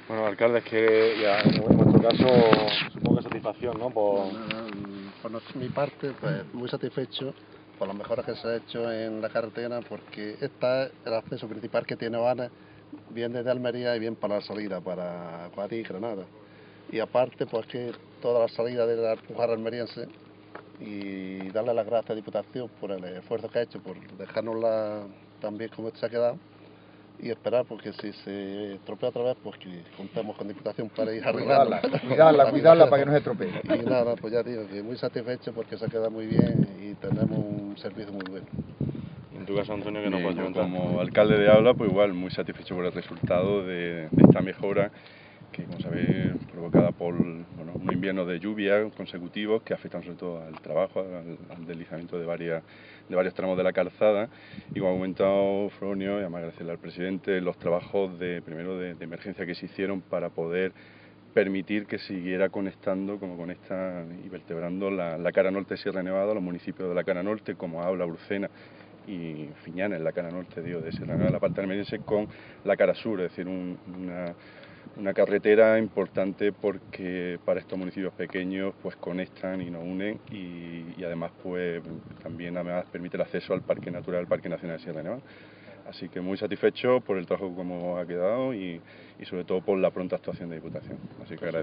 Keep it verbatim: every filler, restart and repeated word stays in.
Bueno, alcalde, es que ya en vuestro caso supongo que satisfacción, ¿no? Por, Por nuestra- mi parte, pues muy satisfecho por las mejoras que se ha hecho en la carretera, porque esta es el acceso principal que tiene Oanes, bien desde Almería y bien para la salida, para Guadix y Granada. Y aparte, pues que toda la salida de la Alpujarra almeriense, y darle las gracias a Diputación por el esfuerzo que ha hecho, por dejárnosla tan bien como se ha quedado, y esperar, porque si se estropea otra vez, pues que contemos con Diputación para ir arreglándola. Cuidarla, cuidarla para que no se estropee. Y nada, pues ya digo que muy satisfecho porque se ha quedado muy bien y tenemos un servicio muy bueno. en tu caso, Antonio, que nos Bien, puedes yo comentar. como alcalde de Aula, pues igual muy satisfecho por el resultado de, de esta mejora que, como sabéis, provocada por bueno, un invierno de lluvia consecutivos que afectan sobre todo al trabajo, al, al deslizamiento de, varias, de varios tramos de la calzada. Y como ha comentado Fronio, y además agradecerle al presidente, los trabajos de primero de, de emergencia que se hicieron para poder permitir que siguiera conectando, como conecta y vertebrando la, la cara norte de Sierra Nevada, los municipios de la cara norte como Aula, Urcena y Fiñana, en la cara norte digo, de Sierra Nevada, la parte almeriense, con la cara sur, es decir, un, una, una carretera importante porque para estos municipios pequeños pues conectan y nos unen y, y además pues también además permite el acceso al Parque Natural, al Parque Nacional de Sierra Nevada. Así que muy satisfecho por el trabajo como ha quedado y, y sobre todo por la pronta actuación de Diputación. Así que agradezco.